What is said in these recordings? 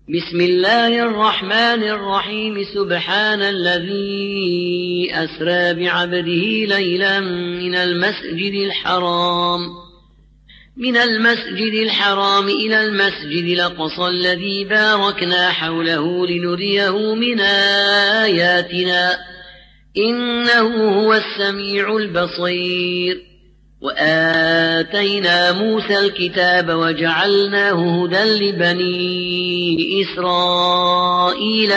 بسم الله الرحمن الرحيم. سبحان الذي أسرى بعبده ليلا من المسجد الحرام إلى المسجد الأقصى الذي باركنا حوله لنريه من آياتنا إنه هو السميع البصير. وآتينا موسى الكتاب وجعلناه هدى لبني إسرائيل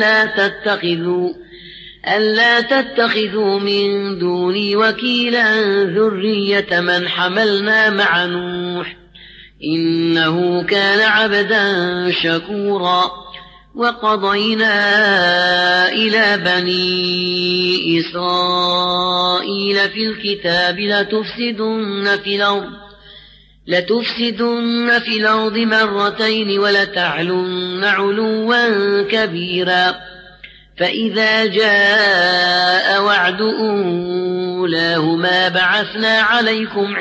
ألا تتخذوا من دوني وكيلا ذرية من حملنا مع نوح إنه كان عبدا شكورا. وقضينا إلى بني إسرائيل في الكتاب لتفسدن في الأرض مرتين ولتعلن علوا كبيرا. فإذا جاء وعد أولاهما بعثنا عليكم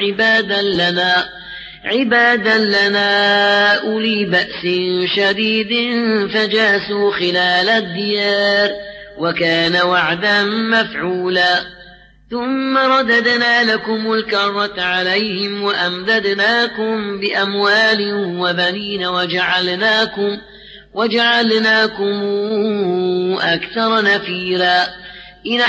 عبادا لنا أولي بأس شديد فجاسوا خلال الديار وكان وعدا مفعولا. ثم رددنا لكم الكرة عليهم وأمددناكم بأموال وبنين وجعلناكم أكثر نفيرا. إن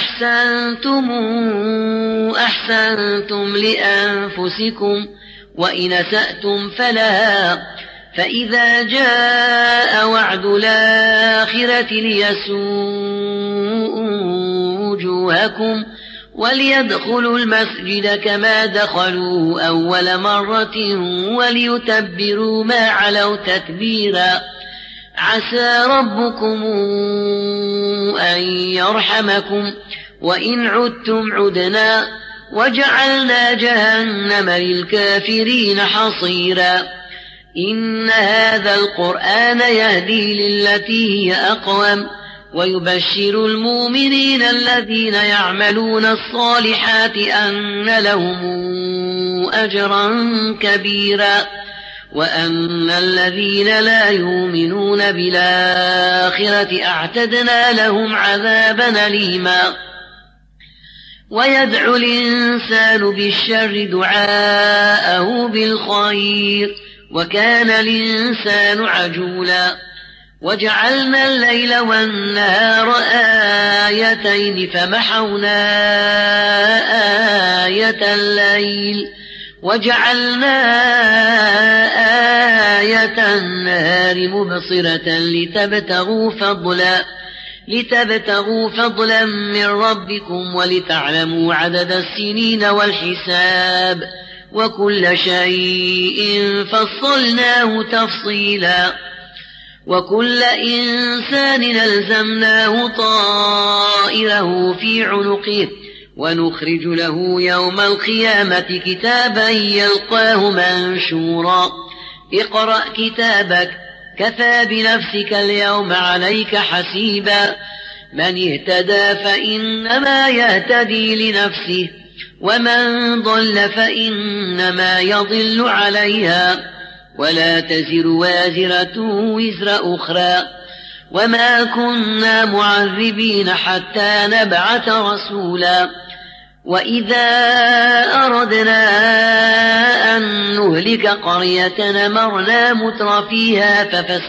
أحسنتم لأنفسكم وإن أسأتم فلها. فإذا جاء وعد الآخرة ليسوءوا وجوهكم وليدخلوا المسجد كما دخلوه أول مرة وليتبروا ما علوا تتبيرا. عسى ربكم أن يرحمكم وإن عدتم عدنا وجعلنا جهنم للكافرين حصيرا. إن هذا القرآن يهدي للتي هي أقوم ويبشر المؤمنين الذين يعملون الصالحات أن لهم أجرا كبيرا وأن الذين لا يؤمنون بالآخرة أعتدنا لهم عذابا أليما. ويدعو الإنسان بالشر دعاءه بالخير وكان الإنسان عجولا. وجعلنا الليل والنهار آيتين فمحونا آية الليل وجعلنا آية النهار مبصرة لتبتغوا فضلا من ربكم ولتعلموا عدد السنين والحساب وكل شيء فصلناه تفصيلا. وكل إنسان ألزمناه طائره في عنقه ونخرج له يوم القيامة كتابا يلقاه منشورا. اقرأ كتابك كفى بنفسك اليوم عليك حسيبا. من اهتدى فإنما يهتدي لنفسه ومن ضل فإنما يضل عليها ولا تزر وازرة وزر أخرى وما كنا معذبين حتى نبعث رسولا. وإذا أردنا أن نهلك قرية أمرنا مترفيها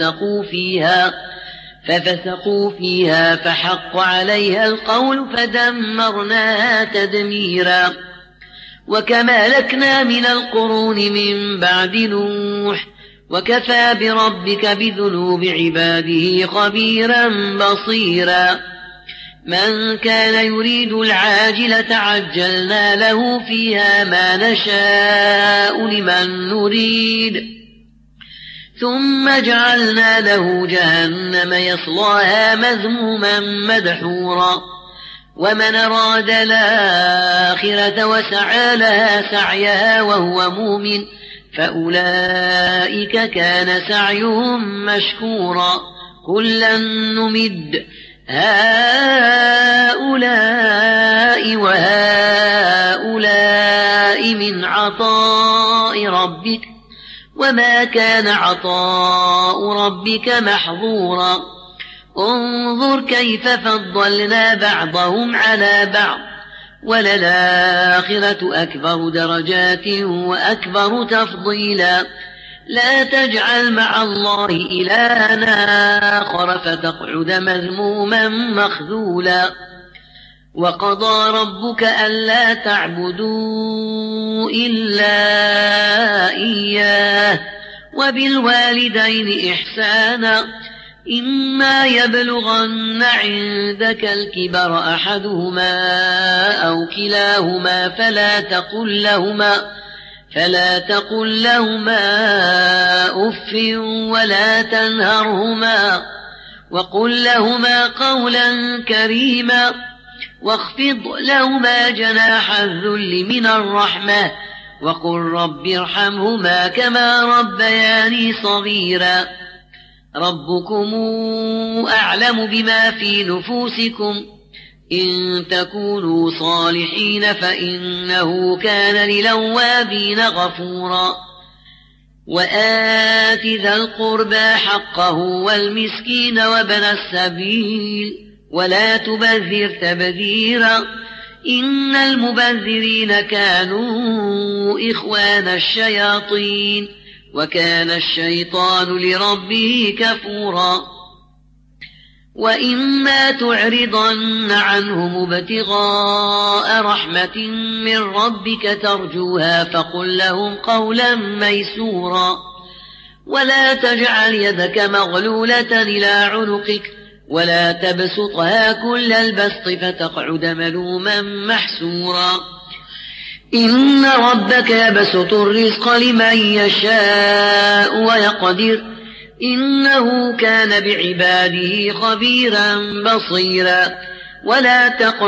ففسقوا فيها فحق عليها القول فدمرناها تدميرا. وكما أهلكنا من القرون من بعد نوح وكفى بربك بذنوب عباده خبيرا بصيرا. من كان يريد العاجلة عجلنا له فيها ما نشاء لمن نريد ثم جعلنا له جهنم يصلاها مذموما مدحورا. ومن أراد الآخرة وسعى لها سعيها وهو مؤمن فأولئك كان سعيهم مشكورا. كلا نمد هؤلاء وهؤلاء من عطاء ربك وما كان عطاء ربك محظورا انظر كيف فضلنا بعضهم على بعض وللآخرة أكبر درجات وأكبر تفضيلا لا تجعل مع الله إلها آخر فتقعد مذموما مخذولا وقضى ربك ألا تعبدوا إلا إياه وبالوالدين إحسانا إما يبلغن عندك الكبر أحدهما أو كلاهما فلا تقل لهما أف ولا تنهرهما وقل لهما قولا كريما واخفض لهما جناح الذل من الرحمة وقل رب ارحمهما كما ربياني صغيرا ربكم أعلم بما في نفوسكم إن تكونوا صالحين فإنه كان للأوابين غفورا وآت ذا القربى حقه والمسكين وابن السبيل ولا تبذر تبذيرا إن المبذرين كانوا إخوان الشياطين وكان الشيطان لربه كفورا وإما تعرضن عنهم ابتغاء رحمة من ربك ترجوها فقل لهم قولا ميسورا ولا تجعل يدك مغلولة إلى عنقك ولا تبسطها كل البسط فتقعد ملوما محسورا إن ربك يبسط الرزق لمن يشاء ويقدر إنه كان بعباده خبيرا بصيرا ولا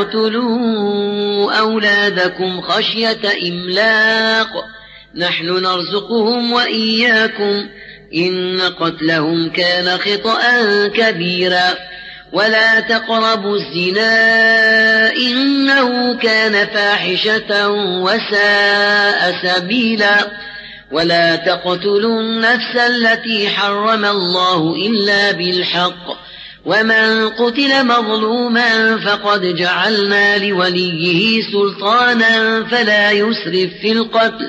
تقتلوا أولادكم خشية إملاق نحن نرزقهم وإياكم إن قتلهم كان خطأ كبيرا ولا تقربوا الزنا إنه كان فاحشة وساء سبيلا ولا تقتلوا النفس التي حرم الله إلا بالحق ومن قتل مظلوما فقد جعلنا لوليه سلطانا فلا يسرف في القتل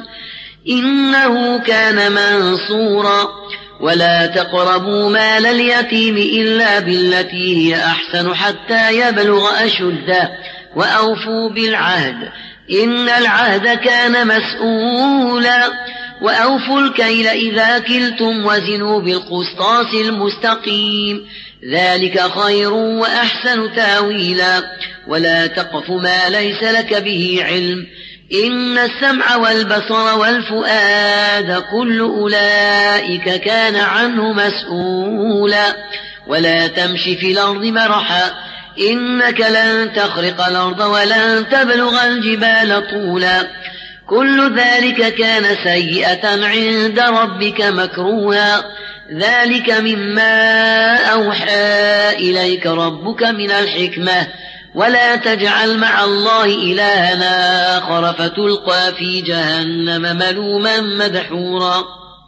إنه كان منصورا ولا تقربوا مال اليتيم إلا بالتي هي أحسن حتى يبلغ أشده وأوفوا بالعهد إن العهد كان مسؤولا وأوفوا الكيل إذا كلتم وزنوا بالقسطاس المستقيم ذلك خير وأحسن تاويلا ولا تقف ما ليس لك به علم إن السمع والبصر والفؤاد كل أولئك كان عنه مسؤولا ولا تمش في الأرض مرحا إنك لن تخرق الأرض ولن تبلغ الجبال طولا كل ذلك كان سيئة عند ربك مكروها ذلك مما أوحى إليك ربك من الحكمة ولا تجعل مع الله إلها آخر فتلقى في جهنم ملوما مدحورا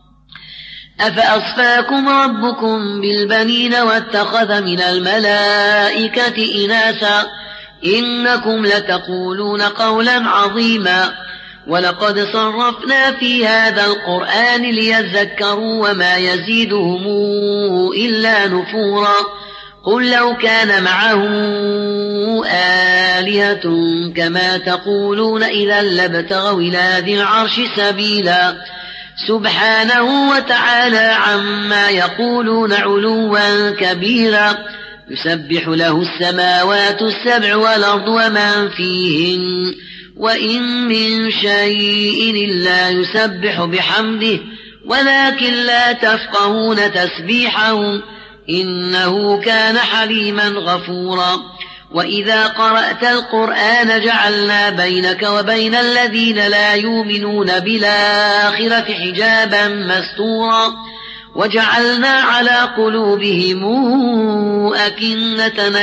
أفأصفاكم ربكم بالبنين واتخذ من الملائكة إناثا إنكم لتقولون قولا عظيما ولقد صرفنا في هذا القرآن ليذكروا وما يزيدهم إلا نفورا قل لو كان معه آلهة كما تقولون إذا لابتغوا إلى ذي العرش سبيلا سبحانه وتعالى عما يقولون علوا كبيرا يسبح له السماوات السبع والأرض ومن فيهن وإن من شيء إلا يسبح بحمده ولكن لا تفقهون تسبيحهم إنه كان حليما غفورا وإذا قرأت القرآن جعلنا بينك وبين الذين لا يؤمنون بالآخرة حجابا مستورا وجعلنا على قلوبهم أكنة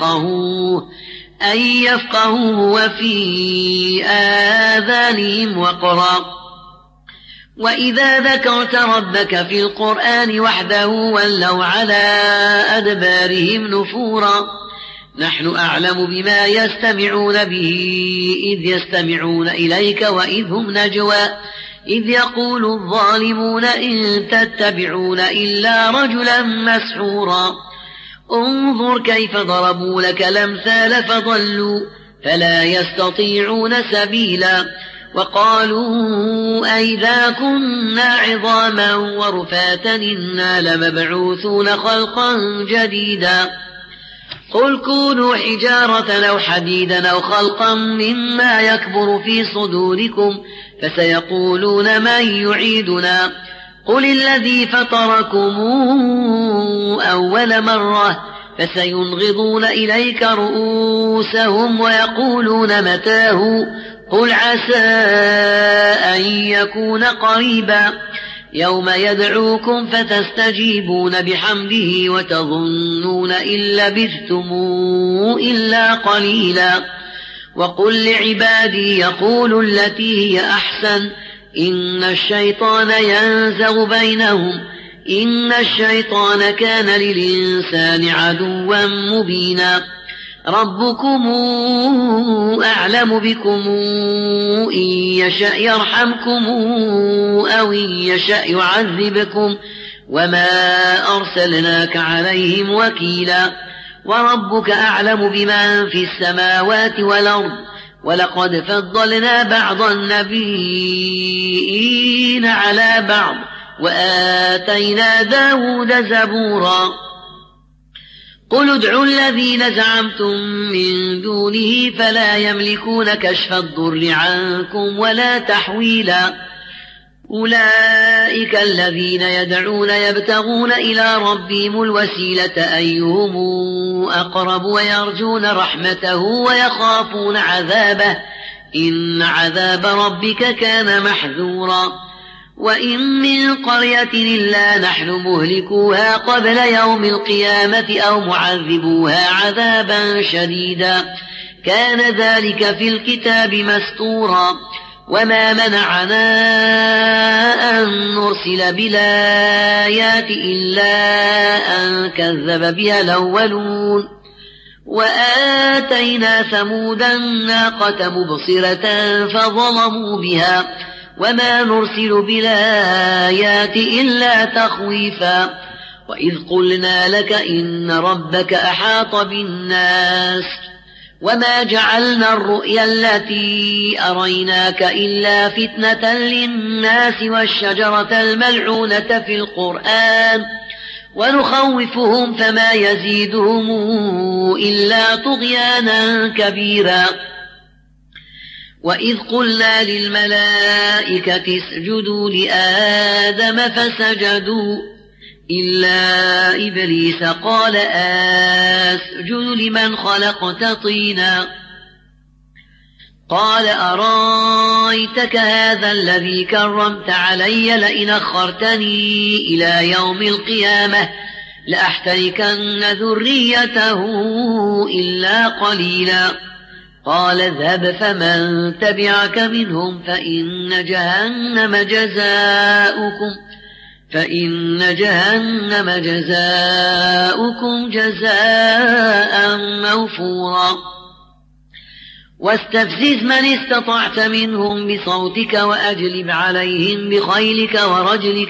أن يفقهوه وفي آذانهم وقرا وإذا ذكرت ربك في القرآن وحده ولوا على أدبارهم نفورا نحن أعلم بما يستمعون به إذ يستمعون إليك وإذ هم نجوى إذ يقول الظالمون إن تتبعون إلا رجلا مسحورا انظر كيف ضربوا لك الأمثال فضلوا فلا يستطيعون سبيلا وقالوا أئذا كنا عظاما ورفاتا إنا لمبعوثون خلقا جديدا قل كونوا حجارة أو حديدا أو خلقا مما يكبر في صدوركم فسيقولون من يعيدنا قل الذي فطركم أول مرة فسينغضون إليك رؤوسهم ويقولون متاه قل عسى أن يكون قريبا يوم يدعوكم فتستجيبون بحمده وتظنون إن لبثتم إلا قليلا وقل لعبادي يقولوا التي هي أحسن إن الشيطان ينزغ بينهم إن الشيطان كان للإنسان عدوا مبينا ربكم أعلم بكم إن يشأ يرحمكم أو إن يشأ يعذبكم وما أرسلناك عليهم وكيلا وربك أعلم بمن في السماوات والأرض ولقد فضلنا بعض النبيين على بعض وآتينا داود زبورا قل ادعوا الذين زعمتم من دونه فلا يملكون كشف الضر عنكم ولا تحويلا أولئك الذين يدعون يبتغون إلى ربهم الوسيلة أيهم أقرب ويرجون رحمته ويخافون عذابه إن عذاب ربك كان محذورا وإن من قرية إلا نحن مهلكوها قبل يوم القيامة أو معذبوها عذابا شديدا كان ذلك في الكتاب مستورا وما منعنا أن نرسل بالآيات إلا أن كذب بها الأولون وآتينا ثمود الناقة مبصرة فظلموا بها وما نرسل بالآيات إلا تخويفا وإذ قلنا لك إن ربك أحاط بالناس وما جعلنا الرؤيا التي أريناك إلا فتنة للناس والشجرة الملعونة في القرآن ونخوفهم فما يزيدهم إلا طغيانا كبيرا وإذ قلنا للملائكة اسجدوا لآدم فسجدوا إلا إبليس قال أسجد لمن خلقت طينا قال أرأيتك هذا الذي كرمت علي لئن أخرتني إلى يوم القيامة لأحتركن ذريته إلا قليلا قال اذهب فمن تبعك منهم فإن جهنم جزاؤكم جزاء موفورا واستفزز من استطعت منهم بصوتك وأجلب عليهم بخيلك ورجلك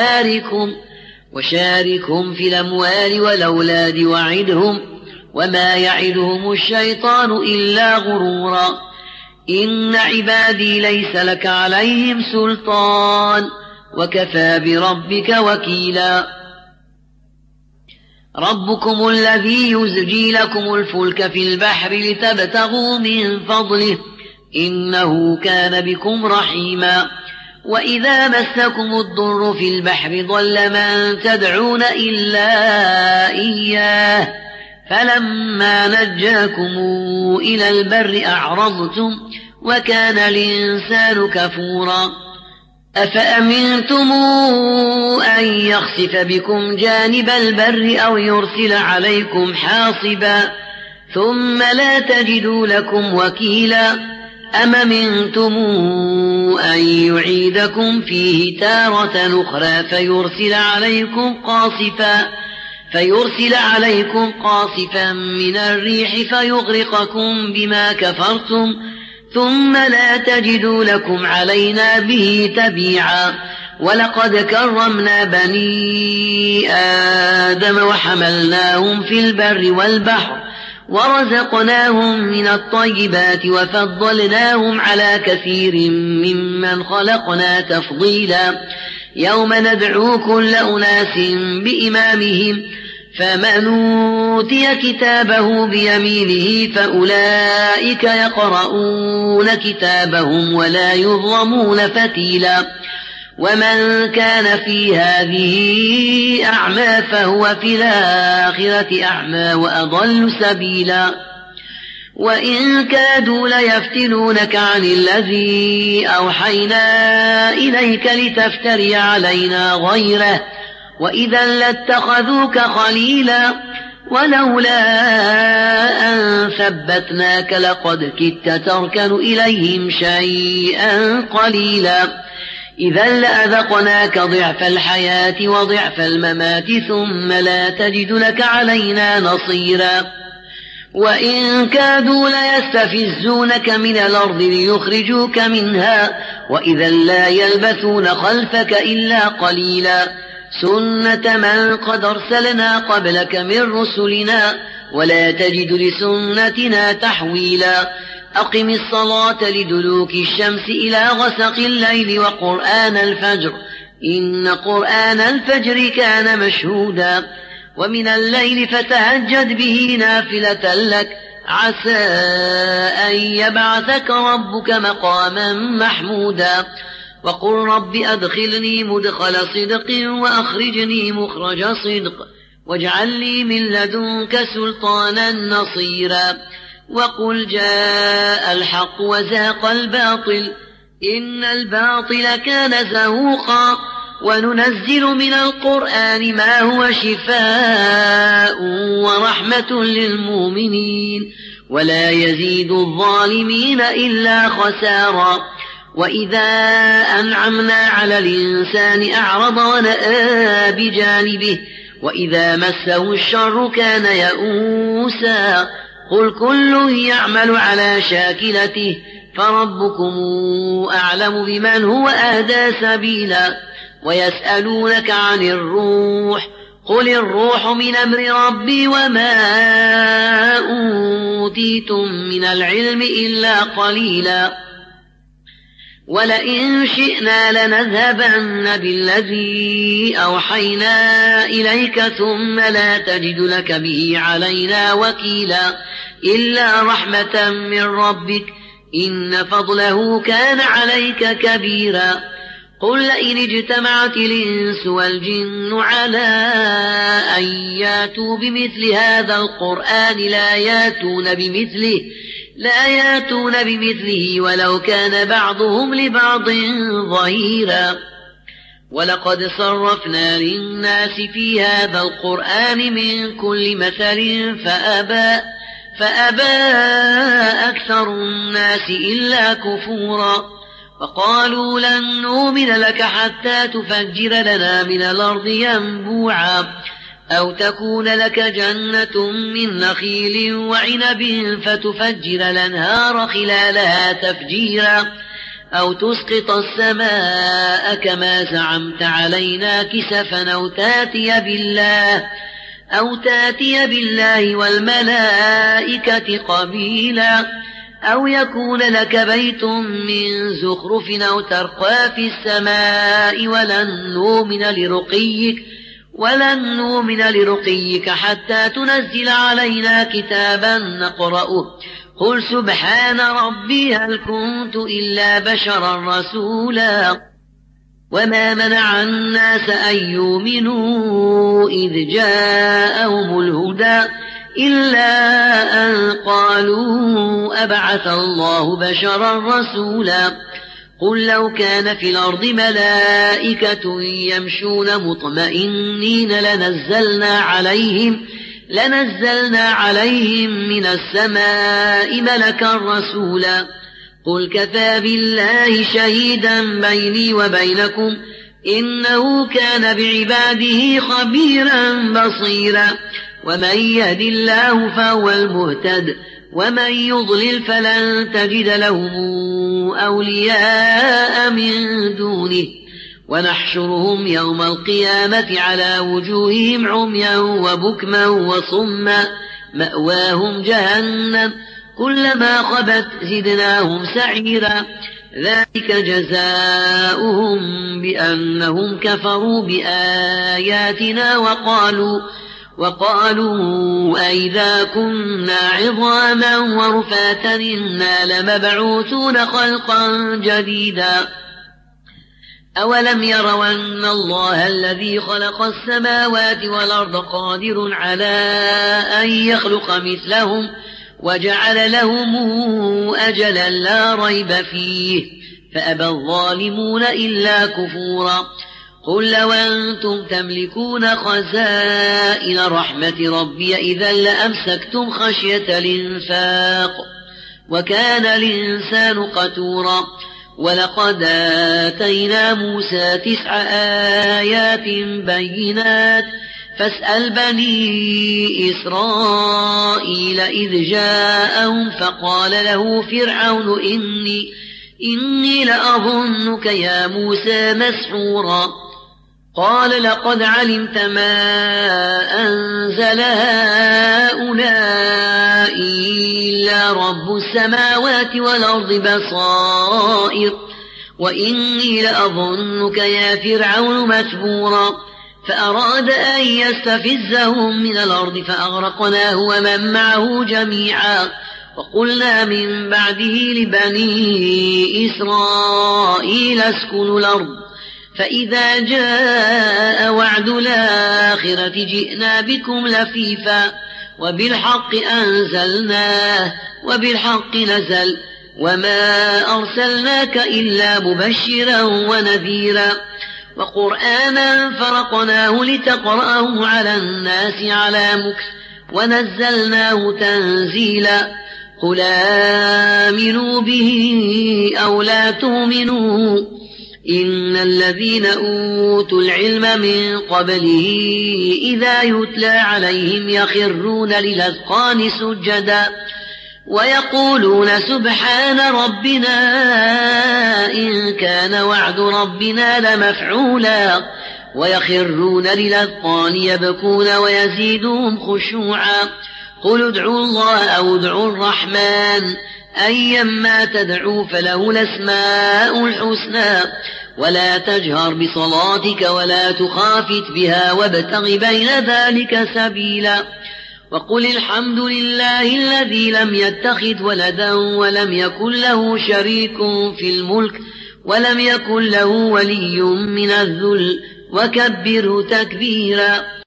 وشاركهم في الأموال والأولاد وعدهم وما يعدهم الشيطان إلا غرورا إن عبادي ليس لك عليهم سلطان وكفى بربك وكيلا ربكم الذي يزجي لكم الفلك في البحر لتبتغوا من فضله إنه كان بكم رحيما وإذا مسكم الضر في البحر ضل من تدعون إلا إياه فلما نجاكم إلى البر أعرضتم وكان الإنسان كفورا أفأمنتم أن يخسف بكم جانب البر أو يرسل عليكم حاصبا ثم لا تجدوا لكم وكيلا أمنتم أن يعيدكم فيه تارة أخرى فيرسل عليكم قاصفا من الريح فيغرقكم بما كفرتم ثم لا تجدوا لكم علينا به تبيعا. ولقد كرمنا بني آدم وحملناهم في البر والبحر ورزقناهم من الطيبات وفضلناهم على كثير ممن خلقنا تفضيلا. يوم ندعو كل أناس بإمامهم فمن أوتي كتابه بيمينه فأولئك يقرؤون كتابهم ولا يظلمون فتيلا. ومن كان في هذه أعمى فهو في الآخرة أعمى وأضل سبيلا. وإن كادوا ليفتنونك عن الذي أوحينا إليك لتفتري علينا غيره وإذا لاتخذوك خليلا. ولولا أن ثبتناك لقد كدت تركن إليهم شيئا قليلا. إذا لأذقناك ضعف الحياة وضعف الممات ثم لا تجد لك علينا نصيرا. وإن كادوا ليستفزونك من الأرض ليخرجوك منها وإذا لا يلبثون خلفك إلا قليلا. سنة من قد أرسلنا قبلك من رسلنا ولا تجد لسنتنا تحويلا. أقم الصلاة لدلوك الشمس إلى غسق الليل وقرآن الفجر إن قرآن الفجر كان مشهودا. ومن الليل فتهجد به نافلة لك عسى أن يبعثك ربك مقاما محمودا. وقل رب أدخلني مدخل صدق وأخرجني مخرج صدق واجعل لي من لدنك سلطانا نصيرا. وقل جاء الحق وزهق الباطل إن الباطل كان زهوقا. وننزل من القرآن ما هو شفاء ورحمة للمؤمنين ولا يزيد الظالمين إلا خسارا. وإذا أنعمنا على الإنسان أعرض ونأى بجانبه وإذا مسه الشر كان يئوسا. قل كل يعمل على شاكلته فربكم أعلم بمن هو أهدى سبيلا. ويسألونك عن الروح قل الروح من أمر ربي وما أوتيتم من العلم إلا قليلا. ولئن شئنا لنذهبن بالذي أوحينا إليك ثم لا تجد لك به علينا وكيلا إلا رحمة من ربك إن فضله كان عليك كبيرا. قل لئن اجتمعت الإنس والجن على أن ياتوا بمثل هذا القرآن لا ياتون بمثله ولو كان بعضهم لبعض ظهيرا. ولقد صرفنا للناس في هذا القرآن من كل مثل فأبى أكثر الناس إلا كفورا. فقالوا لن نؤمن لك حتى تفجر لنا من الأرض ينبوعا أو تكون لك جنة من نخيل وعنب فتفجر الأنهار خلالها تفجيرا أو تسقط السماء كما زعمت علينا كسفا أو تاتي بالله والملائكة قبيلا أو يكون لك بيت من زخرف أو ترقى في السماء ولن نؤمن لرقيك حتى تنزل علينا كتابا نقرأه. قل سبحان ربي هل كنت إلا بشرا رسولا. وما منع الناس أن يؤمنوا إذ جاءهم الهدى إلا أن قالوا أبعث الله بشرا رسولا. قل لو كان في الأرض ملائكة يمشون مطمئنين لنزلنا عليهم من السماء ملكا رسولا. قل كفى بالله شهيدا بيني وبينكم إنه كان بعباده خبيرا بصيرا ومن يهد الله فهو المهتد ومن يضلل فلن تجد لهم أولياء من دونه ونحشرهم يوم القيامة على وجوههم عميا وبكما وصما مأواهم جهنم كلما خبت زدناهم سعيرا ذلك جزاؤهم بأنهم كفروا بآياتنا وقالوا أئذا كنا عظاما ورفاتا إنا لمبعوثون خلقا جديدا أولم يروا أن الله الذي خلق السماوات والأرض قادر على أن يخلق مثلهم وجعل لهم أجلا لا ريب فيه فأبى الظالمون إلا كفورا قل لو أنتم تملكون خزائن رحمة ربي إذا لأمسكتم خشية الإنفاق وكان الإنسان قتورا ولقد آتينا موسى 9 آيات بينات فاسأل بني إسرائيل إذ جاءهم فقال له فرعون إني لأظنك يا موسى مسحورا قال لقد علمت ما أنزل هؤلاء إلا رب السماوات والأرض بصائر وإني لأظنك يا فرعون مسحورا فأراد أن يستفزهم من الأرض فأغرقناه ومن معه جميعا وقلنا من بعده لبني إسرائيل اسكنوا الأرض فإذا جاء وعد الآخرة جئنا بكم لفيفا وبالحق أنزلناه وبالحق نزل وما أرسلناك إلا مبشرا ونذيرا وقرآنا فرقناه لتقرأه على الناس على مكث ونزلناه تنزيلا قل آمنوا به أو لا تؤمنوا إن الذين أوتوا العلم من قبله إذا يتلى عليهم يخرون للأذقان سجدا ويقولون سبحان ربنا إن كان وعد ربنا لمفعولا ويخرون للأذقان يبكون ويزيدهم خشوعا قل ادعوا الله أو ادعوا الرحمن أيما تدعوا فله الأسماء الحسنى ولا تجهر بصلاتك ولا تخافت بها وابتغ بين ذلك سبيلا وقل الحمد لله الذي لم يتخذ ولدا ولم يكن له شريك في الملك ولم يكن له ولي من الذل وكبره تكبيرا